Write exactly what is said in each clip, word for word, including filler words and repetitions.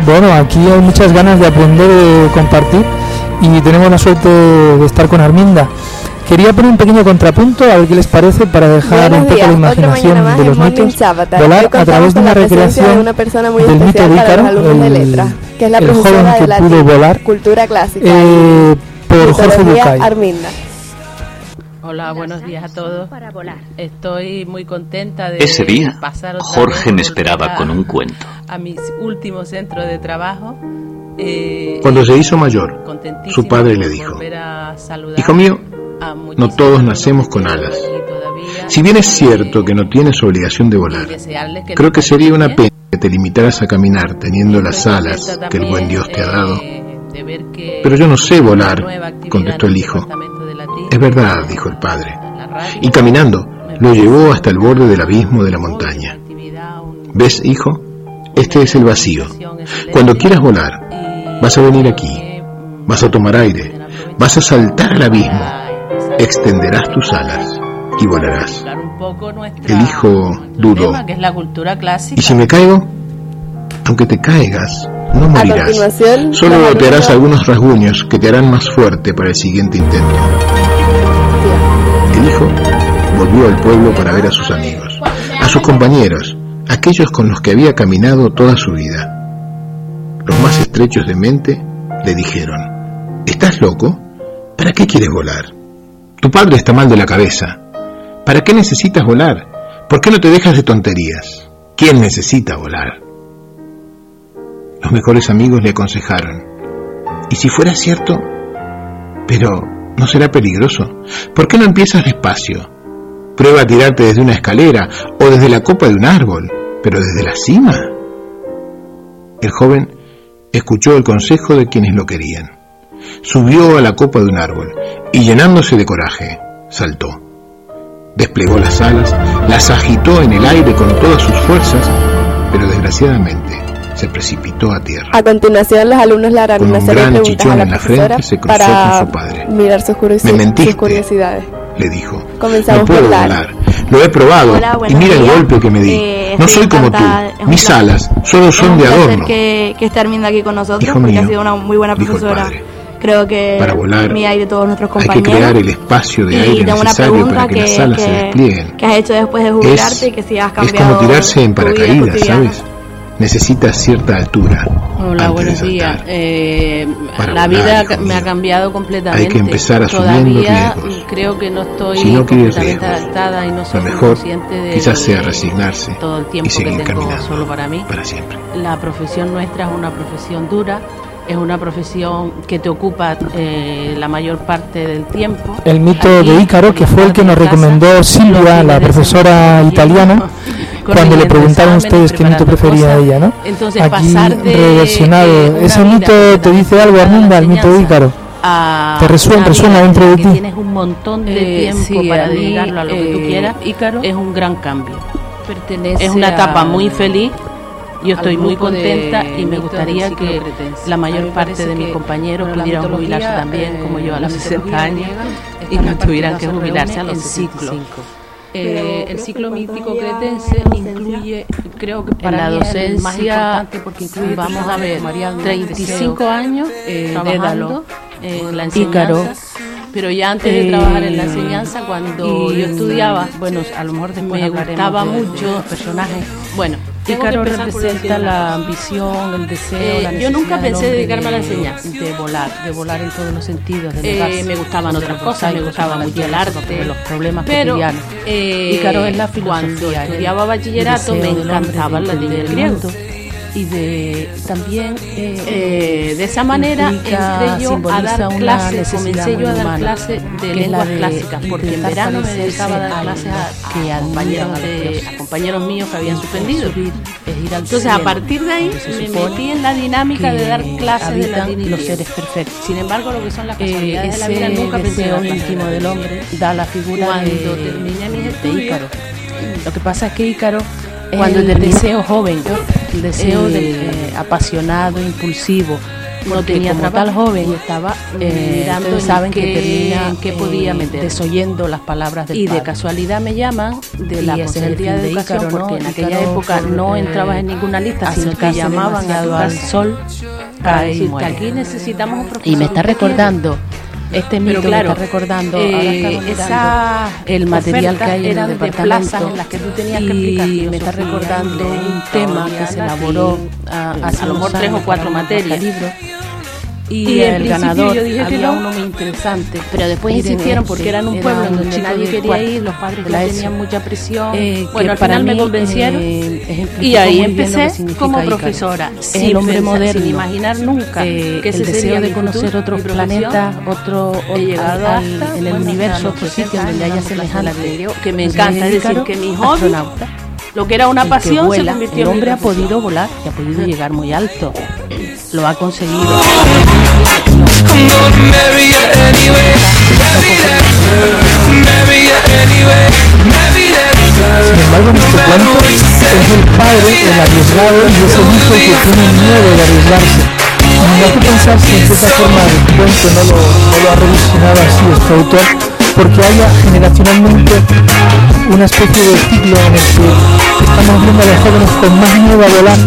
Bueno, aquí hay muchas ganas de aprender, de compartir, y tenemos la suerte de estar con Arminda. Quería poner un pequeño contrapunto, a ver qué les parece, para dejar Buenos un poco días. la imaginación de los mitos, volar a través de una recreación de una persona muy del mito especial de para Ícaro, los alumnos de el, letras, que es la el profesora joven que de latín, pudo volar, cultura clásica, eh, por Jorge mitología, Bucay. Arminda. Hola, buenos días a todos. Estoy muy contenta de Ese día, pasar otra Jorge vez, me esperaba volver a, con un cuento. a mis últimos centros de trabajo. Eh, Cuando se hizo mayor, su padre le dijo: hijo mío, no todos nacemos con alas. Si bien es cierto que no tienes obligación de volar, creo que sería una pena que te limitaras a caminar teniendo las alas que el buen Dios te ha dado. Pero yo no sé volar, contestó el hijo. Es verdad, dijo el padre. Y caminando, lo llevó hasta el borde del abismo de la montaña. ¿Ves, hijo? Este es el vacío. Cuando quieras volar, vas a venir aquí, vas a tomar aire, vas a saltar al abismo, extenderás tus alas y volarás. El hijo dudó. ¿Y si me caigo? Aunque te caigas, no morirás. Solo te harás algunos rasguños que te harán más fuerte para el siguiente intento. El hijo volvió al pueblo para ver a sus amigos, a sus compañeros, aquellos con los que había caminado toda su vida. Los más estrechos de mente le dijeron: ¿estás loco? ¿Para qué quieres volar? Tu padre está mal de la cabeza. ¿Para qué necesitas volar? ¿Por qué no te dejas de tonterías? ¿Quién necesita volar? Los mejores amigos le aconsejaron: ¿y si fuera cierto? Pero ¿no será peligroso? ¿Por qué no empiezas despacio? Prueba a tirarte desde una escalera o desde la copa de un árbol, pero desde la cima. El joven escuchó el consejo de quienes lo querían. Subió a la copa de un árbol y, llenándose de coraje, saltó. Desplegó las alas, las agitó en el aire con todas sus fuerzas, pero desgraciadamente se precipitó a tierra. A continuación, los alumnos le harán Con una un serie de gran preguntas a chichón la en la profesora frente, se cruzó para con su padre. mirar sus, curiosi- Me mentiste, sus curiosidades. Le dijo: Comenzamos no puedo por volar. volar, lo he probado. Hola, y mira el días. golpe que me di. Eh, no estoy soy como tú, encantada. Es un mis placer. alas solo son de Es un placer adorno. que, que esté Arminda aquí con nosotros, Hijo porque mío, ha sido una muy buena dijo el profesora. padre, Creo que para volar mía y de todos nuestros hay compañeros. que crear el espacio de y aire tengo una necesario pregunta para que, que, las alas que, se desplieguen. que has hecho después de jubilarte Es, y que si has es cambiado como tirarse en tu vida paracaídas, cotidiana. ¿sabes? Necesitas cierta altura. Hola, antes buenos de días. saltar. Eh, Para la volar, vida hijo me mío, ha cambiado completamente. hay que empezar asumiendo Todavía riesgos. creo que no estoy Si no quieres completamente riesgos, adaptada y no soy lo mejor consciente de quizás sea de resignarse todo el tiempo y seguir que tengo caminando solo para mí. para siempre. La profesión nuestra es una profesión dura, es una profesión que te ocupa eh, la mayor parte del tiempo. El mito Aquí, de Ícaro, que fue el que nos en casa, recomendó Silvia, los la fines de profesora semana, italiana, cuando le preguntaron a ustedes qué mito prefería a ella, ¿no? Entonces, Aquí pasar de, reversionado. eh, una ¿Ese vida mito te dice algo, Arminda, el mito de Ícaro? A ¿Te resuena, una resuena vida dentro de que ti? Tienes un montón de Eh, tiempo sí, para a mí, dedicarlo a lo que tú eh, quieras. Ícaro Es un gran cambio. pertenece Es una etapa a- muy feliz. Yo estoy al muy grupo de contenta y me mitos gustaría del ciclo que cretense. la A mayor mí me parte parece de mis que, compañeros bueno, la pudieran mitología, jubilarse también, eh, como yo, a la los sesenta mitología años griega, y esta no tuvieran partida que se jubilarse a reúne los en setenta y ciclo. cinco. Eh, el ciclo mítico cretense incluye, creo que En para la mí es el más docencia importante porque incluye vamos a ver Mariano, treinta y cinco años eh, trabajando Dédalo, en la Ícaro. enseñanza, pero ya antes de Eh, trabajar en la enseñanza, cuando y, yo estudiaba, bueno, a lo mejor después me hablaremos gustaba de- de mucho los personajes. Bueno, tengo que Ícaro empezar por representa decir la una ambición, el deseo, Eh, la yo nunca necesidad del pensé hombre dedicarme a la de- enseñanza. de volar, de volar en todos los sentidos, de Eh, elevarse, me gustaban de otras los cosas, me mosaicos, gustaba de la mucho el tierra, arte, de los problemas pero cotidianos. eh, Ícaro es la cuando filosofía, estudiaba el bachillerato me deseo del hombre encantaba el de latín y el entender griego. mundo. Y de también eh, Eh, de esa manera implica, entré yo a simboliza dar una clases, necesidad comencé muy yo a dar humana, clases de que es lenguas la de clásicas, porque en intentar verano me parecerse dedicaba a dar a clases a, algo a que compañeros, admiran a los de, dioses. a compañeros míos que habían suspendido. Subir, es ir al Entonces, cielo, a partir de ahí donde se me supone metí en la dinámica de dar que clases de habitan latín y los griego. seres perfectos. Sin embargo, lo que son las Eh, casualidades de la vida ese nunca pensé deseo dar clases íntimo de del latín. hombre da la figura Cuando de, terminé mis de estudios, Ícaro. Lo que pasa es que Ícaro es Cuando el terminé- deseo joven, el deseo Eh, del, eh, apasionado, impulsivo, no tenía como trabajo, tal joven estaba eh, mirando, ustedes saben qué- que termina qué eh, podía meter. desoyendo las palabras del y de padre. casualidad me llaman de Y la ese es el Consejería fin de de Educación, Ícaro, ¿no? porque en aquella Ícaro, época por, no eh, entrabas en ninguna lista, sino que acercarse llamaban a demasiado tu al casa sol para cae y decirte, muere. aquí necesitamos un profesor. Y me está ¿usted quiere? recordando este mito, Pero claro, me está recordando eh, ahora estamos mirando esa el material que hay en el eran de departamento plazas en las que tú tenías que y explicar me está filosofía, recordando un inglés, tema que historia, se latín, elaboró a, hace a lo mejor unos tres o años cuatro para un materias. libro y, Y en el principio ganador yo dije que había no, uno muy interesante, pero después Miren, insistieron este porque era en un era pueblo en un donde chico nadie de quería cuarto ir, los padres de ya la ESO. tenían mucha presión. Eh, bueno, que al para final me mí, convencieron eh, ejemplificó y ahí muy bien lo que empecé significa como Ícaro. profesora, Es sin el hombre pensar- moderno, sin imaginar nunca eh, que ese el deseo sería de mi conocer futuro, otros mi profesión. planetas, otro, He llegado al- hasta, en el bueno, universo, hasta otro los sitio sesenta donde haya años, dando clases semejante. de que me Pues encanta, es decir, Ícaro, que mi hobby, astronauta, lo que era una y que pasión, se vuela. convirtió El en mi hombre ha profesión. podido volar y ha podido llegar muy alto. Lo ha conseguido. Sin embargo, en este cuento es el padre, el arriesgado, y es el hijo que tiene miedo de arriesgarse. Me hace pensar si en cierta forma el cuento no lo, no lo ha revisionado así este autor, porque haya generacionalmente una especie de ciclo en el que estamos viendo a los jóvenes con más miedo a volar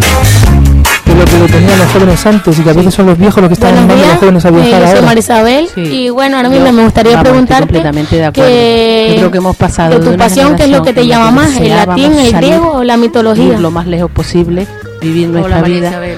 de lo que lo tenían los jóvenes antes, y que a veces son los viejos los que están Buenos animando a días, los jóvenes a eh, viajar yo soy ahora. Marisabel Sí. y bueno, ahora mismo Yo- me gustaría vamos, estoy preguntarte completamente de acuerdo. que Yo creo que hemos pasado de de tu una pasión, ¿qué es lo que te generación llama en la más? que ¿El latín, deseábamos el salir, griego o la ir mitología? lo más lejos posible, vivir Hola, nuestra María vida. Isabel.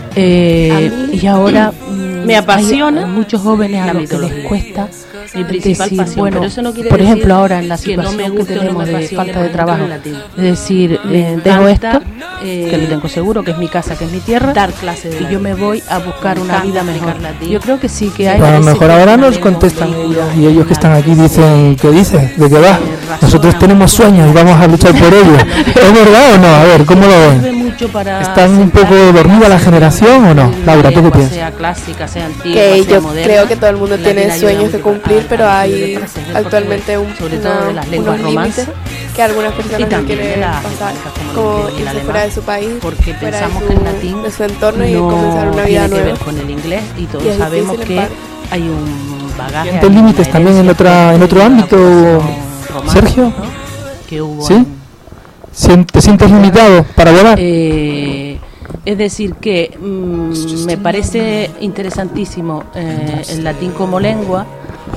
Eh, A mí y ahora mm, me apasiona hay muchos jóvenes a la los que les mitología. cuesta Mi principal decir, pasión, bueno, pero eso no quiere por decir ejemplo ahora en la que no me situación que guste o no tenemos me de apasione, falta por de ejemplo, trabajo, el latín. es decir, Me eh, dejo encanta, esto, eh, que lo tengo seguro, que es mi casa, que es mi tierra, dar clases de y yo me voy a buscar Me una encanta vida mejor. explicar latín. Yo creo que sí que hay. Bueno, a lo parece mejor que ahora una nos lengua, un contestan vehículo, ellos, y ellos que están aquí una- dicen, ¿qué dices? ¿De qué va? razona Nosotros tenemos sueños y vamos a luchar por ellos. ¿Es verdad o no? A ver, ¿cómo lo sirve ven? mucho para ¿Están un sentar poco dormida la generación o no? en Laura, ¿tú qué lengua, piensas? Sea clásica, sea antigua, Que sea yo moderna, creo que todo el mundo la tiene latina ayuda sueños que mucho cumplir, a- pero a- hay del francés, del actualmente un, portugués, sobre todo de una- las lenguas unos límites romances, que algunas y personas no también de quieren las pasar, germánicas, como el como inglés y el irse alemán, fuera de su país, porque fuera de pensamos su, que el latín de su entorno y no comenzar una vida tiene que nueva. ver con el inglés, y todos Y es sabemos difícil, que en parte. hay un bagaje, ¿Sientes hay una límites también en herencia otra- en fuerte otro de la ámbito, población romana, Sergio? ¿no? Que hubo ¿Sí? en- ¿Sien- ¿Te sientes limitado para volar? Eh, es decir, que mm, me parece interesantísimo eh, el latín como lengua.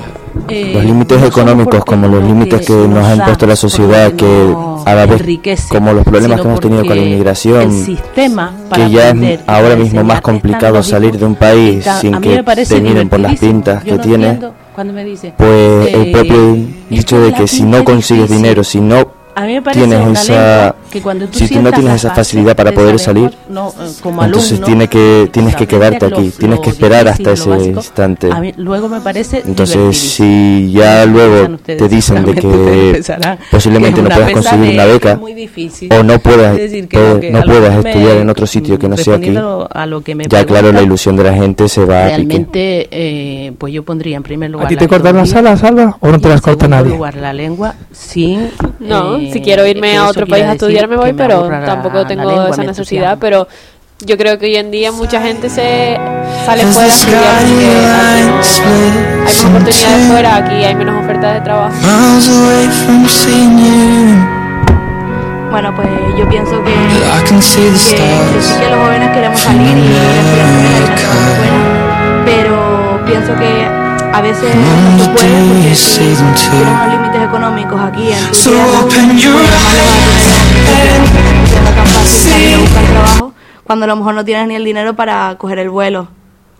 Eh, Los límites no solo económicos, porque como los lo límites que nos ha da, impuesto la sociedad, porque que nos a la vez, enriquece, como los problemas sino que hemos tenido con la porque inmigración, el sistema para que ya es aprender y ahora para mismo más enseñar complicado es tan lógico, salir de un país y tan- sin a mí que me parece te miren por las divertidísimo. pintas Yo que no tiene, entiendo cuando me dicen, pues el eh, propio es dicho que de el que si latín no es consigues difícil. dinero, si no A mí me parece tienes una esa, lengua que cuando tú si tú no sientas tienes la esa base facilidad para de poder esa salir, lengua, no, eh, como entonces alumno, tiene que tienes que aprender quedarte lo- aquí, tienes lo que esperar difícil, hasta lo ese básico. instante. A mí luego me parece Entonces, divertidísimo. si ya luego Piensan ustedes, te dicen de seguramente ustedes que pensarán posiblemente que no una puedas conseguir una pesadez, beca es muy difícil. o no puedas, Es decir, que puedes- lo que- no a lo puedas que me- estudiar en otro sitio que no sea aquí, respondiendo a lo que me ya claro, la preguntan, ilusión de la gente se va a pique. realmente, eh, pues yo pondría en primer lugar ¿A ti la te cortan las geografía alas, Alba, o no te y las en corta segundo nadie? lugar la lengua sin No, eh, si quiero irme que a eso otro quiera país a decir estudiar me voy, que me pero aburra la- tampoco la tengo lengua, esa me necesidad. entusiasma. Pero yo creo que hoy en día mucha gente se sale fuera a estudiar porque aquí no hay más oportunidades fuera, aquí hay menos ofertas de trabajo. Bueno, pues yo pienso que, que, que sí que los jóvenes queremos salir y estudiar fuera y trabajar fuera, pero pienso que a veces no se puede porque si tienes unos límites económicos aquí en tu tierra, pues además no vas a tener que siendo tan fácil salir a buscar trabajo cuando a lo mejor no tienes ni el dinero para coger el vuelo.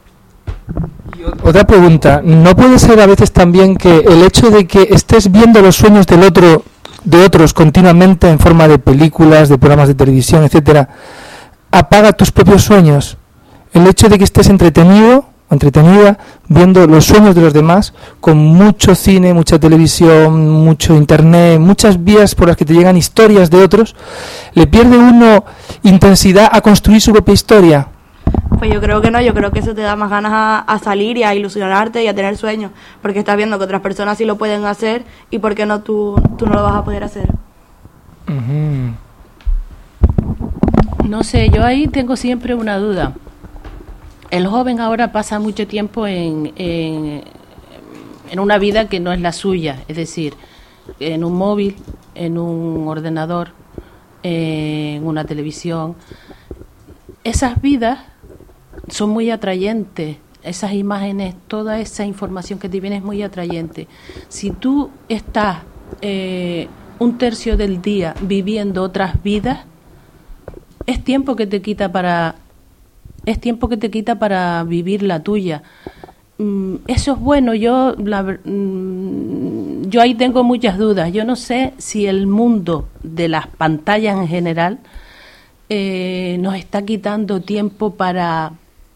Otra pregunta, ¿no puede ser a veces también que el hecho de que estés viendo los sueños del otro, de otros continuamente en forma de películas, de programas de televisión, etcétera, apaga tus propios sueños? El hecho de que estés entretenido o entretenida viendo los sueños de los demás, con mucho cine, mucha televisión, mucho internet, muchas vías por las que te llegan historias de otros, ¿le pierde uno intensidad a construir su propia historia? Pues yo creo que no, yo creo que eso te da más ganas a, a salir y a ilusionarte y a tener sueños, porque estás viendo que otras personas sí lo pueden hacer y por qué no tú, tú no lo vas a poder hacer. Uh-huh. No sé, yo ahí tengo siempre una duda. el joven ahora pasa mucho tiempo en, en, en una vida que no es la suya, es decir, en un móvil, en un ordenador, en una televisión. Esas vidas son muy atrayentes, esas imágenes, toda esa información que te viene es muy atrayente. Si tú estás eh, un tercio del día viviendo otras vidas, es tiempo que te quita para es tiempo que te quita para vivir la tuya. Mm, eso es bueno. Yo la, mm, yo ahí tengo muchas dudas. Yo no sé si el mundo de las pantallas en general eh, nos está quitando tiempo para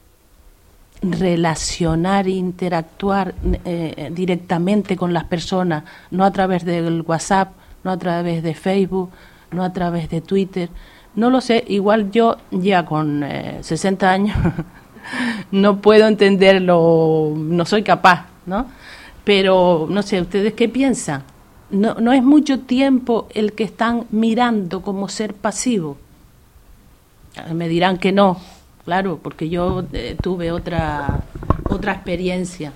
relacionar e interactuar eh, directamente con las personas, no a través del WhatsApp, no a través de Facebook, no a través de Twitter. No lo sé, igual yo ya con eh, sesenta años no puedo entenderlo, no soy capaz, ¿no? Pero no sé, ¿ustedes qué piensan? No, no es mucho tiempo el que están mirando como ser pasivo. Me dirán que no, claro, porque yo eh, tuve otra otra experiencia.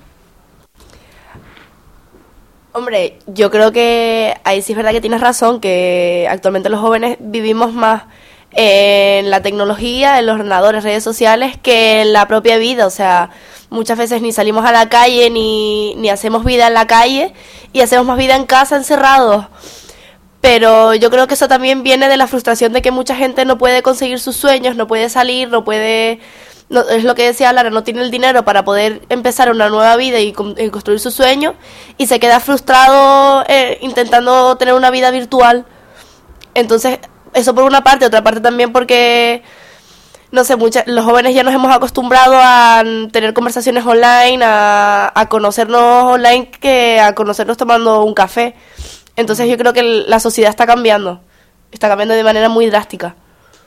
Hombre, yo creo que ahí sí es verdad que tienes razón, que actualmente los jóvenes vivimos más en la tecnología, en los ordenadores, redes sociales, que en la propia vida. O sea, muchas veces ni salimos a la calle, ni, ni hacemos vida en la calle, y hacemos más vida en casa, encerrados. Pero yo creo que eso también viene de la frustración de que mucha gente no puede conseguir sus sueños, no puede salir, no puede... No, es lo que decía Lara, no tiene el dinero para poder empezar una nueva vida y, y construir su sueño, y se queda frustrado eh, intentando tener una vida virtual. Entonces, eso por una parte. Otra parte también porque, no sé, mucha, los jóvenes ya nos hemos acostumbrado a tener conversaciones online, a, a conocernos online, que a conocernos tomando un café. Entonces yo creo que la sociedad está cambiando, está cambiando de manera muy drástica.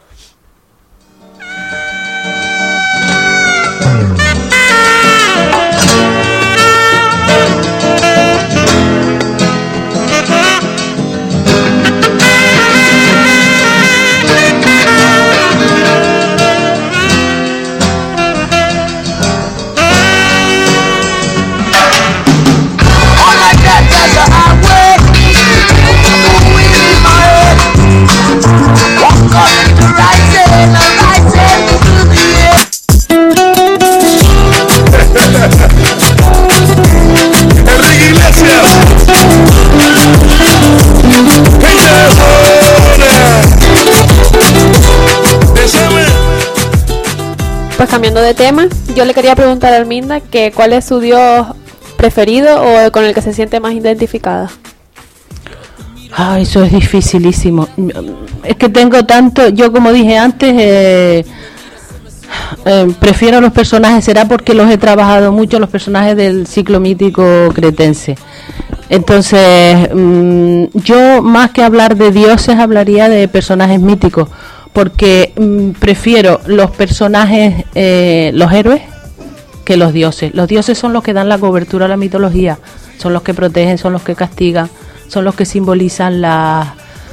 Pues cambiando de tema, yo le quería preguntar a Arminda que cuál es su Dios preferido o con el que se siente más identificada. Ah, eso es dificilísimo. Es que tengo tanto, yo como dije antes, eh, eh, prefiero los personajes, será porque los he trabajado mucho, los personajes del ciclo mítico cretense. Entonces, mmm, yo más que hablar de dioses, hablaría de personajes míticos, porque mmm, prefiero los personajes, eh, los héroes, que los dioses. Los dioses son los que dan la cobertura a la mitología, son los que protegen, son los que castigan, son los que simbolizan la,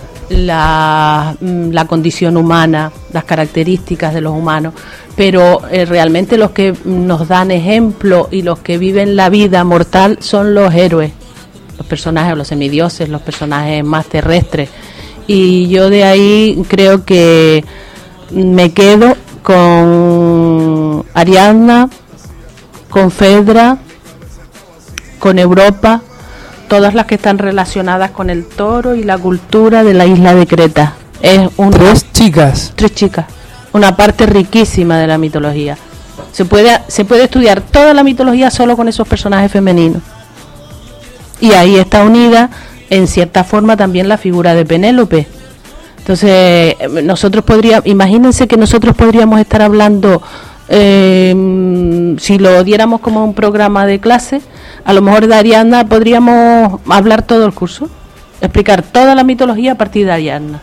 la, la condición humana, las características de los humanos, pero eh, realmente los que nos dan ejemplo y los que viven la vida mortal son los héroes, los personajes, los semidioses, los personajes más terrestres. Y yo de ahí creo que me quedo con Ariadna, con Fedra, con Europa, todas las que están relacionadas con el toro y la cultura de la isla de Creta. Es una, tres chicas. Tres chicas. Una parte riquísima de la mitología. Se puede, se puede estudiar toda la mitología solo con esos personajes femeninos. Y ahí está unida, en cierta forma, también la figura de Penélope. Entonces, nosotros podríamos, imagínense que nosotros podríamos estar hablando, eh, si lo diéramos como un programa de clase, a lo mejor de Ariadna podríamos hablar todo el curso, explicar toda la mitología a partir de Ariadna,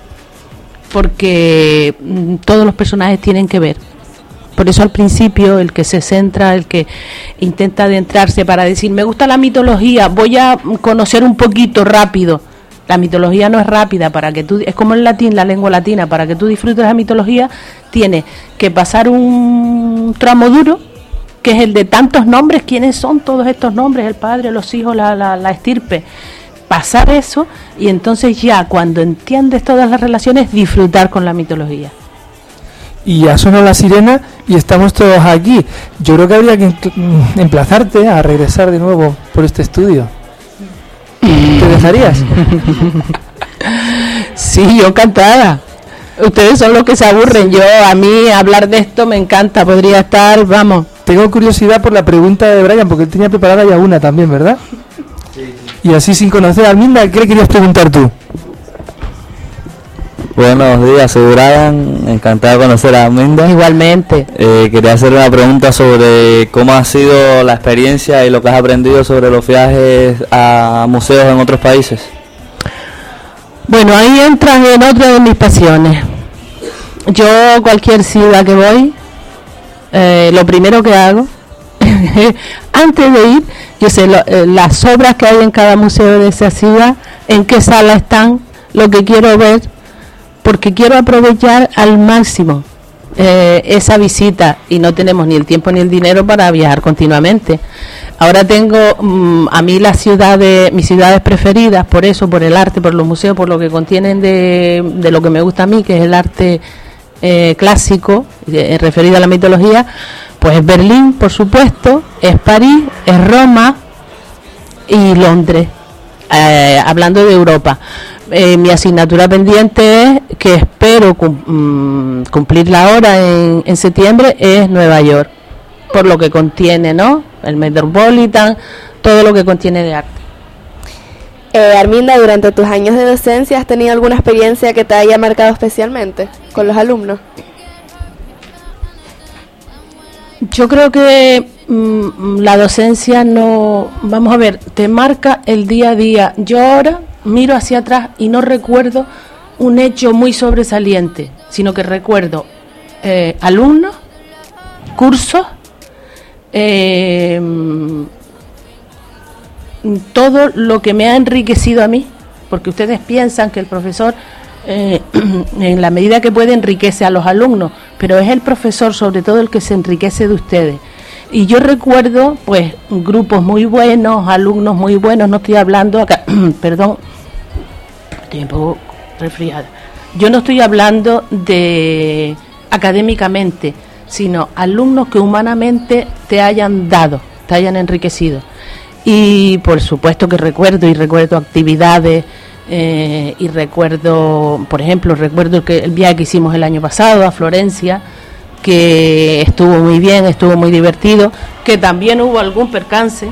porque mm, todos los personajes tienen que ver. Por eso al principio el que se centra, el que intenta adentrarse para decir, me gusta la mitología, voy a conocer un poquito rápido. La mitología no es rápida, para que tú, es como el latín, la lengua latina, para que tú disfrutes la mitología, tienes que pasar un tramo duro que es el de tantos nombres. ¿Quiénes son todos estos nombres? El padre, los hijos, la, la, la estirpe. Pasar eso y entonces ya cuando entiendes todas las relaciones, disfrutar con la mitología. Y ya sonó la sirena y estamos todos aquí. Yo creo que habría que emplazarte a regresar de nuevo por este estudio. ¿Te dejarías? Sí, yo encantada. Ustedes son los que se aburren. Yo, a mí hablar de esto me encanta. Podría estar, vamos. Tengo curiosidad por la pregunta de Brian, porque él tenía preparada ya una también, ¿verdad? Sí, sí. Y así sin conocer a Arminda, ¿qué le querías preguntar tú? Buenos días, soy Brian, encantado de conocer a Arminda. Igualmente. Eh, quería hacer una pregunta sobre cómo ha sido la experiencia y lo que has aprendido sobre los viajes a museos en otros países. Bueno, ahí entran en otra de mis pasiones. Yo, cualquier ciudad que voy, eh, lo primero que hago, antes de ir, yo sé lo, eh, las obras que hay en cada museo de esa ciudad, en qué sala están, lo que quiero ver, porque quiero aprovechar al máximo eh, esa visita, y no tenemos ni el tiempo ni el dinero para viajar continuamente. Ahora tengo mmm, a mí las ciudades, mis ciudades preferidas, por eso, por el arte, por los museos, por lo que contienen de, de lo que me gusta a mí, que es el arte eh, clásico, eh, referido a la mitología. Pues es Berlín, por supuesto, es París, es Roma y Londres, eh, hablando de Europa. Eh, mi asignatura pendiente es, que espero cum, cumplirla ahora en, en septiembre, es Nueva York, por lo que contiene, ¿no? El Metropolitan, todo lo que contiene de arte. Eh, Arminda, durante tus años de docencia, ¿has tenido alguna experiencia que te haya marcado especialmente con los alumnos? Yo creo que mmm, la docencia no, vamos a ver, te marca el día a día. Yo ahora miro hacia atrás y no recuerdo un hecho muy sobresaliente, sino que recuerdo eh, alumnos, cursos, eh, todo lo que me ha enriquecido a mí, porque ustedes piensan que el profesor Eh, en la medida que puede enriquece a los alumnos, pero es el profesor sobre todo el que se enriquece de ustedes. Y yo recuerdo pues grupos muy buenos, alumnos muy buenos, no estoy hablando acá, perdón, estoy un poco resfriada, yo no estoy hablando de académicamente, sino alumnos que humanamente te hayan dado, te hayan enriquecido. Y por supuesto que recuerdo y recuerdo actividades. Eh, y recuerdo, por ejemplo, recuerdo que el viaje que hicimos el año pasado a Florencia, que estuvo muy bien, estuvo muy divertido, que también hubo algún percance,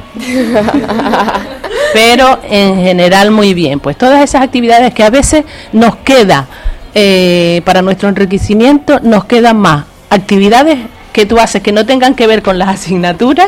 pero en general muy bien. Pues todas esas actividades que a veces nos queda eh, para nuestro enriquecimiento, nos quedan más actividades que tú haces que no tengan que ver con las asignaturas.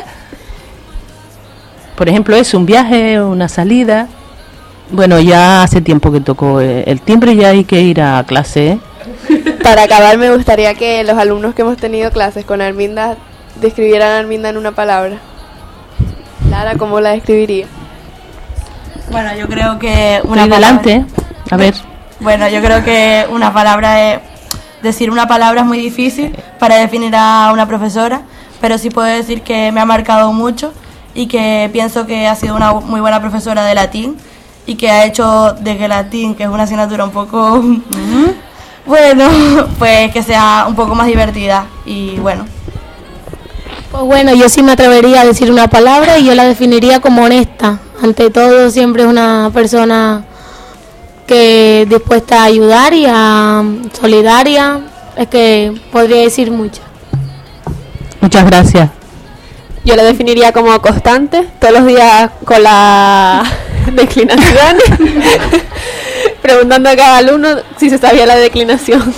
Por ejemplo, es un viaje, una salida. Bueno, ya hace tiempo que tocó el timbre y ya hay que ir a clase, ¿eh? Para acabar, me gustaría que los alumnos que hemos tenido clases con Arminda describieran a Arminda en una palabra. Lara, ¿cómo la describiría? Bueno, yo creo que una palabra... adelante, a ver. Bueno, yo creo que una palabra es... Decir una palabra es muy difícil para definir a una profesora, pero sí puedo decir que me ha marcado mucho y que pienso que ha sido una muy buena profesora de latín, y que ha hecho de que latín, que es una asignatura un poco, uh-huh. bueno, pues que sea un poco más divertida y bueno. Pues bueno, yo sí me atrevería a decir una palabra y yo la definiría como honesta. Ante todo, siempre es una persona que dispuesta a ayudar y a solidaria. Es que podría decir mucho. Muchas gracias. Yo la definiría como constante, todos los días con la declinación, preguntando a cada alumno si se sabía la declinación.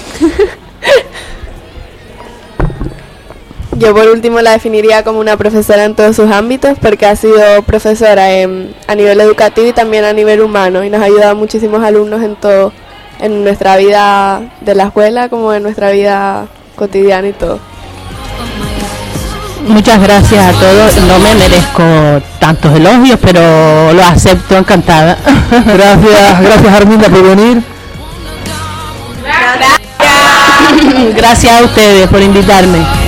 Yo por último la definiría como una profesora en todos sus ámbitos, porque ha sido profesora en, a nivel educativo y también a nivel humano, y nos ha ayudado a muchísimos alumnos en todo, en nuestra vida de la escuela como en nuestra vida cotidiana y todo. Muchas gracias a todos. No me merezco tantos elogios, pero lo acepto encantada. Gracias, gracias Arminda por venir. Gracias. Gracias a ustedes por invitarme.